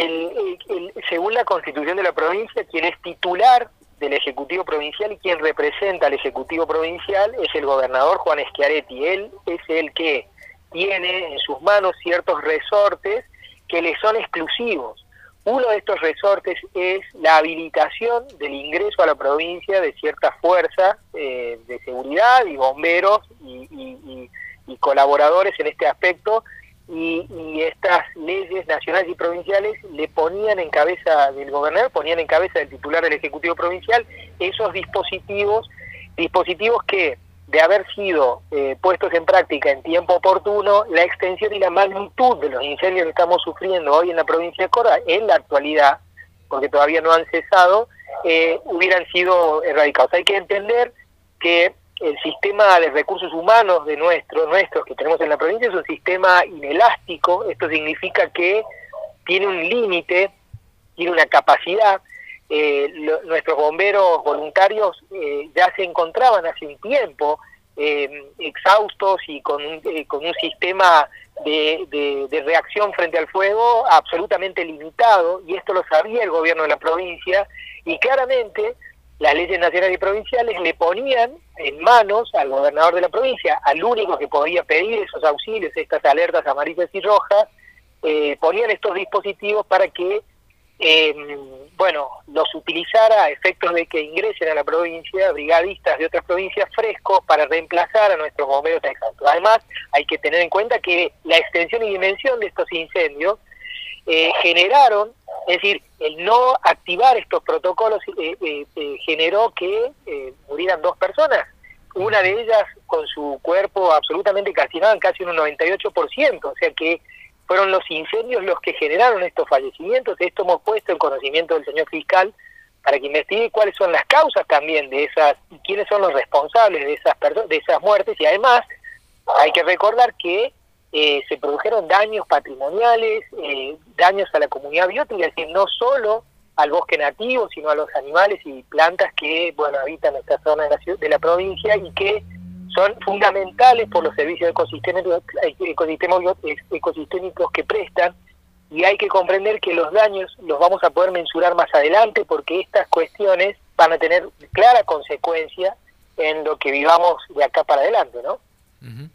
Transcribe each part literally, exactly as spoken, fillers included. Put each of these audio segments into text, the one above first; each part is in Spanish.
el, el, según la Constitución de la provincia, quien es titular del Ejecutivo Provincial y quien representa al Ejecutivo Provincial es el gobernador Juan Schiaretti. Él es el que tiene en sus manos ciertos resortes que le son exclusivos. Uno de estos resortes es la habilitación del ingreso a la provincia de ciertas fuerzas eh, de seguridad y bomberos y, y, y, y colaboradores en este aspecto, y, y estas leyes nacionales y provinciales le ponían en cabeza del gobernador, ponían en cabeza del titular del Ejecutivo Provincial esos dispositivos, dispositivos que, de haber sido eh, puestos en práctica en tiempo oportuno, la extensión y la magnitud de los incendios que estamos sufriendo hoy en la provincia de Córdoba, en la actualidad, porque todavía no han cesado, eh, hubieran sido erradicados. Hay que entender que el sistema de recursos humanos de nuestro, nuestros que tenemos en la provincia es un sistema inelástico. Esto significa que tiene un límite, tiene una capacidad. Eh, lo, nuestros bomberos voluntarios eh, ya se encontraban hace un tiempo eh, exhaustos y con un, eh, con un sistema de, de, de reacción frente al fuego absolutamente limitado, y esto lo sabía el gobierno de la provincia, y claramente las leyes nacionales y provinciales le ponían en manos al gobernador de la provincia, al único que podía pedir esos auxilios, estas alertas amarillas y rojas, eh, ponían estos dispositivos para que Eh, bueno, los utilizara a efectos de que ingresen a la provincia brigadistas de otras provincias frescos para reemplazar a nuestros bomberos exhaustos. Además, hay que tener en cuenta que la extensión y dimensión de estos incendios eh, generaron, es decir, el no activar estos protocolos eh, eh, eh, generó que eh, murieran dos personas, una de ellas con su cuerpo absolutamente calcinado en casi un noventa y ocho por ciento, o sea que fueron los incendios los que generaron estos fallecimientos. Esto hemos puesto en conocimiento del señor fiscal para que investigue cuáles son las causas también de esas, y quiénes son los responsables de esas de esas muertes, y además hay que recordar que eh, se produjeron daños patrimoniales, eh, daños a la comunidad biótica, es decir, no solo al bosque nativo, sino a los animales y plantas que, bueno, habitan esta zona de la, ciudad, de la provincia, y que son fundamentales por los servicios ecosistémicos, ecosistémicos, ecosistémicos que prestan, y hay que comprender que los daños los vamos a poder mensurar más adelante, porque estas cuestiones van a tener clara consecuencia en lo que vivamos de acá para adelante, ¿no? Uh-huh.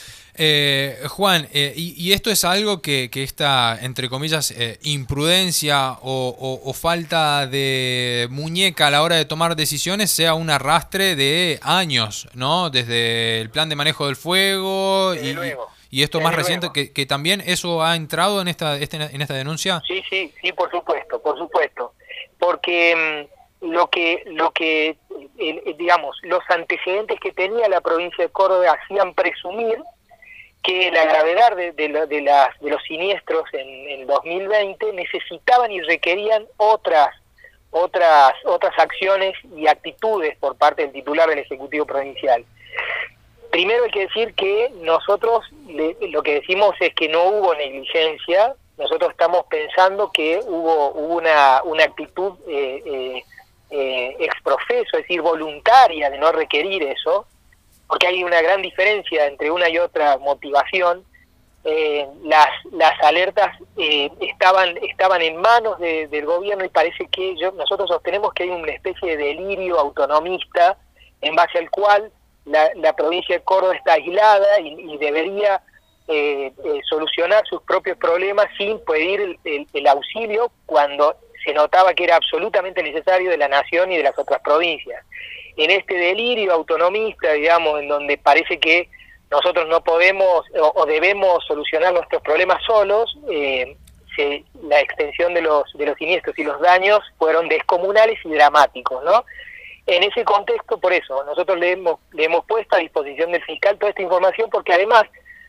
Eh, Juan, eh, y, y esto es algo que, que esta, entre comillas, eh, imprudencia o, o, o falta de muñeca a la hora de tomar decisiones sea un arrastre de años, ¿no? Desde el plan de manejo del fuego y, y esto más reciente, que, que también eso ha entrado en esta, este, en esta denuncia. Sí, sí, sí, por supuesto, por supuesto, porque mmm, lo que, lo que eh, digamos, los antecedentes que tenía la provincia de Córdoba hacían presumir que la gravedad de, de, la, de, las, de los siniestros en el dos mil veinte necesitaban y requerían otras, otras, otras acciones y actitudes por parte del titular del Ejecutivo Provincial. Primero hay que decir que nosotros le, lo que decimos es que no hubo negligencia. Nosotros estamos pensando que hubo, hubo una, una actitud eh, eh, eh, exprofeso, es decir, voluntaria de no requerir eso, porque hay una gran diferencia entre una y otra motivación. Eh, las las alertas eh, estaban estaban en manos de, del gobierno, y parece que yo, nosotros sostenemos que hay una especie de delirio autonomista en base al cual la, la provincia de Córdoba está aislada y, y debería eh, eh, solucionar sus propios problemas sin pedir el, el, el auxilio cuando se notaba que era absolutamente necesario de la nación y de las otras provincias. En este delirio autonomista, digamos, en donde parece que nosotros no podemos o, o debemos solucionar nuestros problemas solos, eh, se, la extensión de los de los siniestros y los daños fueron descomunales y dramáticos, ¿no? En ese contexto, por eso, nosotros le hemos, le hemos puesto a disposición del fiscal toda esta información, porque además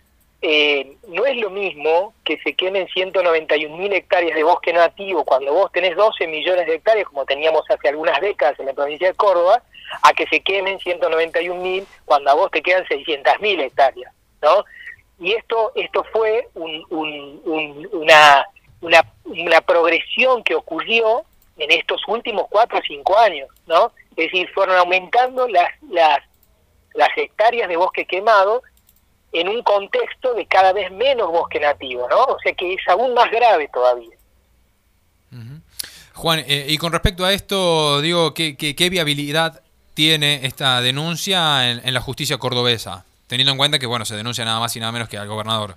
eh, no es lo mismo que se quemen ciento noventa y un mil hectáreas de bosque nativo cuando vos tenés doce millones de hectáreas, como teníamos hace algunas décadas en la provincia de Córdoba, a que se quemen ciento noventa y un mil cuando a vos te quedan seiscientas mil hectáreas, ¿no? Y esto esto fue un, un, un, una, una, una progresión que ocurrió en estos últimos cuatro o cinco años, ¿no? Es decir, fueron aumentando las, las, las hectáreas de bosque quemado en un contexto de cada vez menos bosque nativo, ¿no? O sea que es aún más grave todavía. Uh-huh. Juan, eh, y con respecto a esto, digo, ¿qué, qué, qué viabilidad tiene esta denuncia en, en la justicia cordobesa? Teniendo en cuenta que, bueno, se denuncia nada más y nada menos que al gobernador.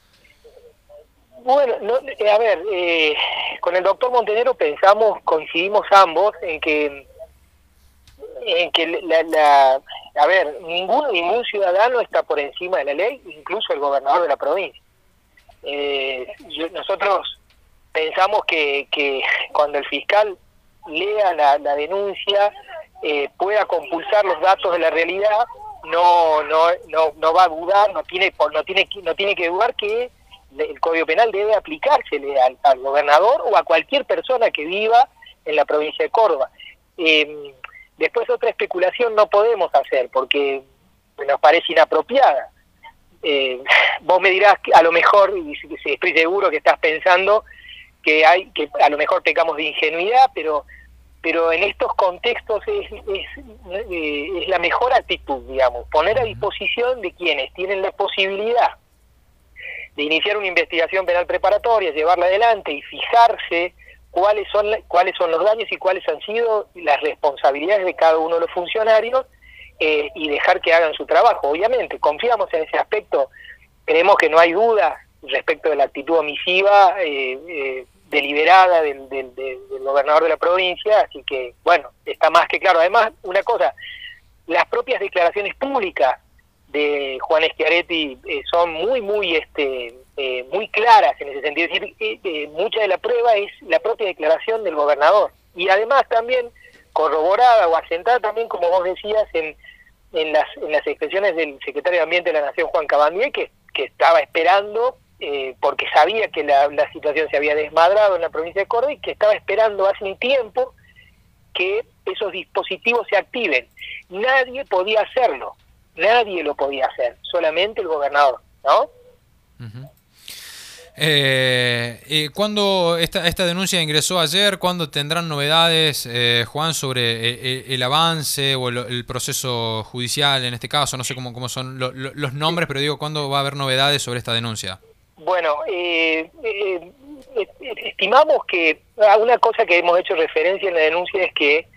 Bueno, no, a ver, eh, con el doctor Montenegro pensamos, coincidimos ambos en que, en que la, la, a ver, ningún, ningún ciudadano está por encima de la ley, incluso el gobernador de la provincia. Eh, yo, nosotros pensamos que, que cuando el fiscal lea la, la denuncia eh, pueda compulsar los datos de la realidad, no, no, no, no va a dudar, no tiene, no tiene, no tiene que dudar que el Código Penal debe aplicársele al, al gobernador o a cualquier persona que viva en la provincia de Córdoba. Eh, después otra especulación no podemos hacer porque nos parece inapropiada. Eh, vos me dirás que a lo mejor, y estoy seguro que estás pensando que hay que a lo mejor pecamos de ingenuidad, pero pero en estos contextos es, es, es la mejor actitud, digamos, poner a disposición de quienes tienen la posibilidad de iniciar una investigación penal preparatoria, llevarla adelante y fijarse cuáles son cuáles son los daños y cuáles han sido las responsabilidades de cada uno de los funcionarios, eh, y dejar que hagan su trabajo. Obviamente, confiamos en ese aspecto, creemos que no hay duda respecto de la actitud omisiva eh, eh, deliberada del, del, del gobernador de la provincia, así que, bueno, está más que claro. Además, una cosa, las propias declaraciones públicas de Juan Schiaretti eh, son muy, muy este eh, muy claras en ese sentido. Es decir, eh, eh, mucha de la prueba es la propia declaración del gobernador. Y además también corroborada o asentada también, como vos decías, en, en, las, en las expresiones del secretario de Ambiente de la Nación, Juan Cabandier, que, que estaba esperando, eh, porque sabía que la, la situación se había desmadrado en la provincia de Córdoba y que estaba esperando hace un tiempo que esos dispositivos se activen. Nadie podía hacerlo. Nadie lo podía hacer, solamente el gobernador, ¿no? Uh-huh. eh, eh, ¿Cuándo esta, esta denuncia ingresó ayer? ¿Cuándo tendrán novedades, eh, Juan, sobre el, el avance o el, el proceso judicial en este caso? No sé cómo, cómo son lo, lo, los nombres, pero digo, ¿cuándo va a haber novedades sobre esta denuncia? Bueno, eh, eh, estimamos que una cosa que hemos hecho referencia en la denuncia es que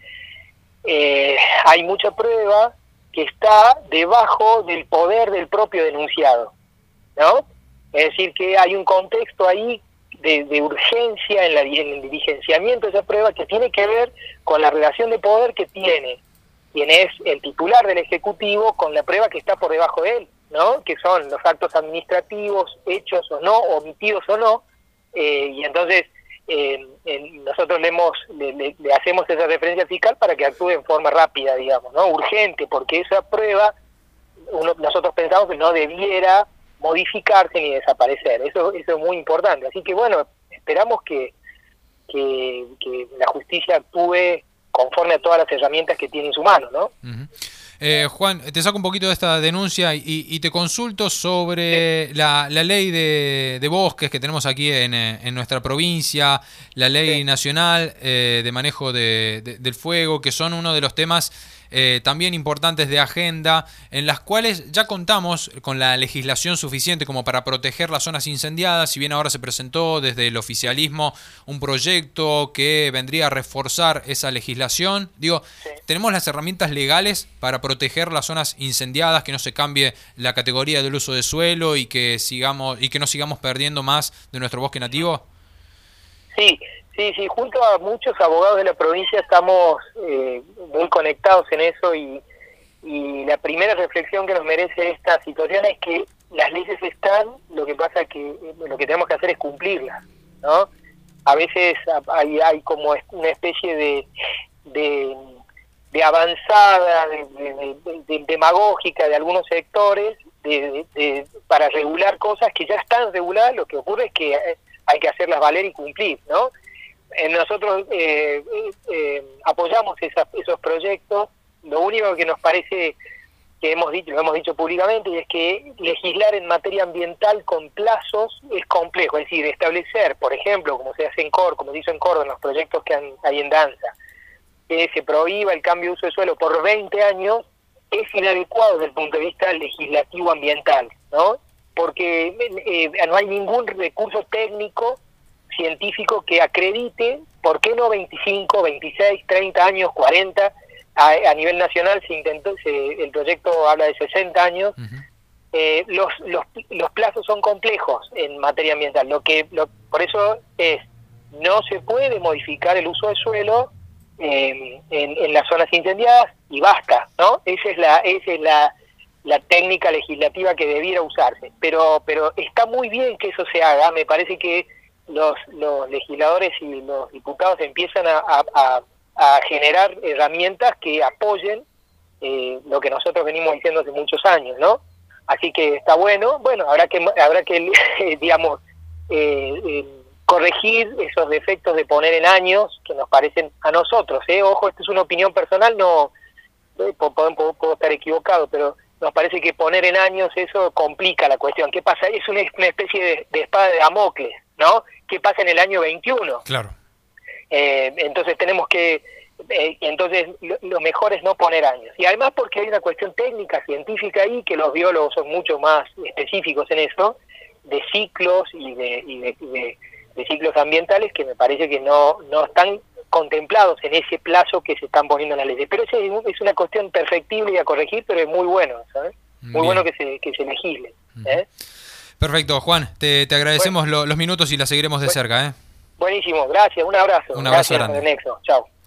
eh, hay mucha prueba que está debajo del poder del propio denunciado, ¿no? Es decir, que hay un contexto ahí de, de urgencia en, la, en el diligenciamiento de esa prueba que tiene que ver con la relación de poder que tiene quien es el titular del Ejecutivo con la prueba que está por debajo de él, ¿no? Que son los actos administrativos, hechos o no, omitidos o no, eh, y entonces Eh, eh, nosotros le, hemos, le, le, le hacemos esa referencia fiscal para que actúe en forma rápida, digamos, ¿no? Urgente, porque esa prueba uno, nosotros pensamos que no debiera modificarse ni desaparecer. Eso, eso es muy importante. Así que, bueno, esperamos que, que, que la justicia actúe conforme a todas las herramientas que tiene en su mano, ¿no? Uh-huh. Eh, Juan, te saco un poquito de esta denuncia y, y te consulto sobre sí. la, la ley de, de bosques que tenemos aquí en, en nuestra provincia, la ley sí. nacional eh, de manejo de, de, del fuego, que son uno de los temas eh, también importantes de agenda, en las cuales ya contamos con la legislación suficiente como para proteger las zonas incendiadas. Si bien ahora se presentó desde el oficialismo un proyecto que vendría a reforzar esa legislación, digo, sí. tenemos las herramientas legales para proteger las zonas incendiadas, que no se cambie la categoría del uso de suelo y que sigamos y que no sigamos perdiendo más de nuestro bosque nativo. Sí. Sí, sí, junto a muchos abogados de la provincia estamos eh, muy conectados en eso y, y la primera reflexión que nos merece esta situación es que las leyes están, lo que pasa que lo que tenemos que hacer es cumplirlas, ¿no? A veces hay, hay como una especie de, de, de avanzada, de, de, de, de demagógica de algunos sectores de, de, de, para regular cosas que ya están reguladas. Lo que ocurre es que hay que hacerlas valer y cumplir, ¿no? Nosotros eh, eh, apoyamos esa, esos proyectos. Lo único que nos parece que hemos dicho, lo hemos dicho públicamente, y es que legislar en materia ambiental con plazos es complejo. Es decir, establecer, por ejemplo, como se hace en Córdoba, como se hizo en Córdoba, en los proyectos que han, hay en danza, que se prohíba el cambio de uso de suelo por veinte años, es inadecuado desde el punto de vista legislativo ambiental, ¿no? Porque eh, no hay ningún recurso técnico científico que acredite, ¿por qué no veinticinco, veintiséis, treinta años, cuarenta? A, a nivel nacional se intentó, se, el proyecto habla de sesenta años. Uh-huh. eh, los, los, los plazos son complejos en materia ambiental, lo que lo, por eso es, no se puede modificar el uso del suelo eh, en, en las zonas incendiadas y basta, ¿no? Esa es la, esa es la, la técnica legislativa que debiera usarse, pero, pero está muy bien que eso se haga. Me parece que los, los legisladores y los diputados empiezan a, a, a a generar herramientas que apoyen eh, lo que nosotros venimos diciendo hace muchos años, ¿no? Así que está bueno, bueno, habrá que, habrá que eh, digamos, eh, eh, corregir esos defectos de poner en años que nos parecen a nosotros, ¿eh? Ojo, esto es una opinión personal, no eh, puedo, puedo, puedo estar equivocado, pero nos parece que poner en años eso complica la cuestión. ¿Qué pasa? Es una, una especie de, de espada de Damocles, ¿no? ¿Qué pasa en el año veintiuno? Claro. Eh, entonces tenemos que, eh, entonces lo, lo mejor es no poner años. Y además porque hay una cuestión técnica, científica ahí, que los biólogos son mucho más específicos en eso, de ciclos y de, y de, de, de ciclos ambientales que me parece que no, no están contemplados en ese plazo que se están poniendo en la ley. Pero ese es una cuestión perfectible y a corregir, pero es muy bueno, ¿sabes? Muy Bien. bueno que se, que se legisle. ¿eh? Perfecto, Juan, te, te agradecemos bueno. lo, los minutos y la seguiremos de bueno. cerca, ¿eh? Buenísimo, gracias, un abrazo. Un abrazo gracias, grande. Nexo. Chao.